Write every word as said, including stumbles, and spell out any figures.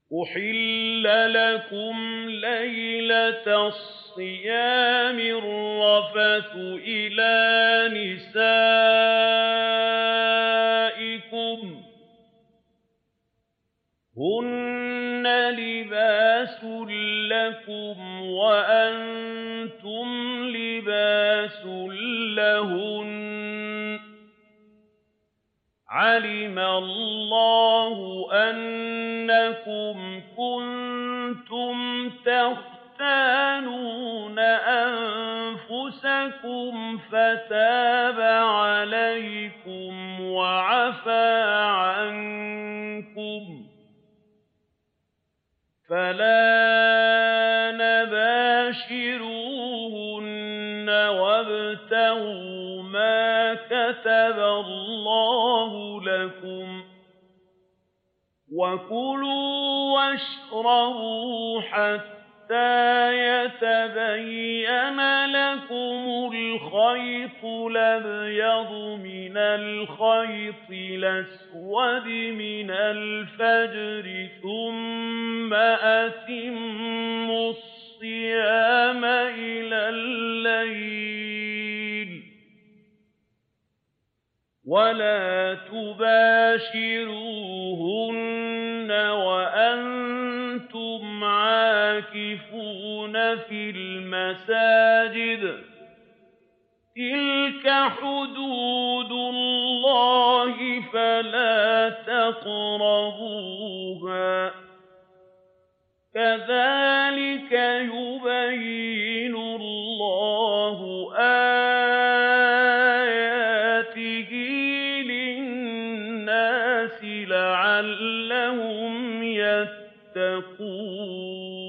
أُحِلَّ لَكُمْ لَيْلَةَ الصِّيَامِ الرَّفَثُ إِلَىٰ نِسَائِكُمْ ۚ هُنَّ لِبَاسٌ لَّكُمْ وَأَنتُمْ لِبَاسٌ لَّهُنَّ ۗ عَلِمَ اللَّهُ أَنَّكُمْ كُنتُمْ تَخْتَانُونَ أَنفُسَكُمْ فَتَابَ عَلَيْكُمْ وَعَفَا عَنكُمْ ۖ فَالْآنَ بَاشِرُوهُنَّ وَابْتَغُوا مَا كَتَبَ اللَّهُ لَكُمْ ۚ وَكُلُوا وَاشْرَبُوا حَتَّىٰ يَتَبَيَّنَ لَكُمُ الْخَيْطُ الْأَبْيَضُ مِنَ الْخَيْطِ الْأَسْوَدِ مِنَ الْفَجْرِ ۖ ثُمَّ أَتِمُّوا الصِّيَامَ إِلَى اللَّيْلِ ۚ وَلَا تُبَاشِرُوهُنَّ وَأَنتُمْ عَاكِفُونَ فِي الْمَسَاجِدِ ۗ تِلْكَ حُدُودُ اللَّهِ فَلَا تَقْرَبُوهَا ۗ كَذَٰلِكَ يُبَيِّنُ اللَّهُ آيَاتِهِ لِلنَّاسِ لَعَلَّهُمْ يَتَّقُونَ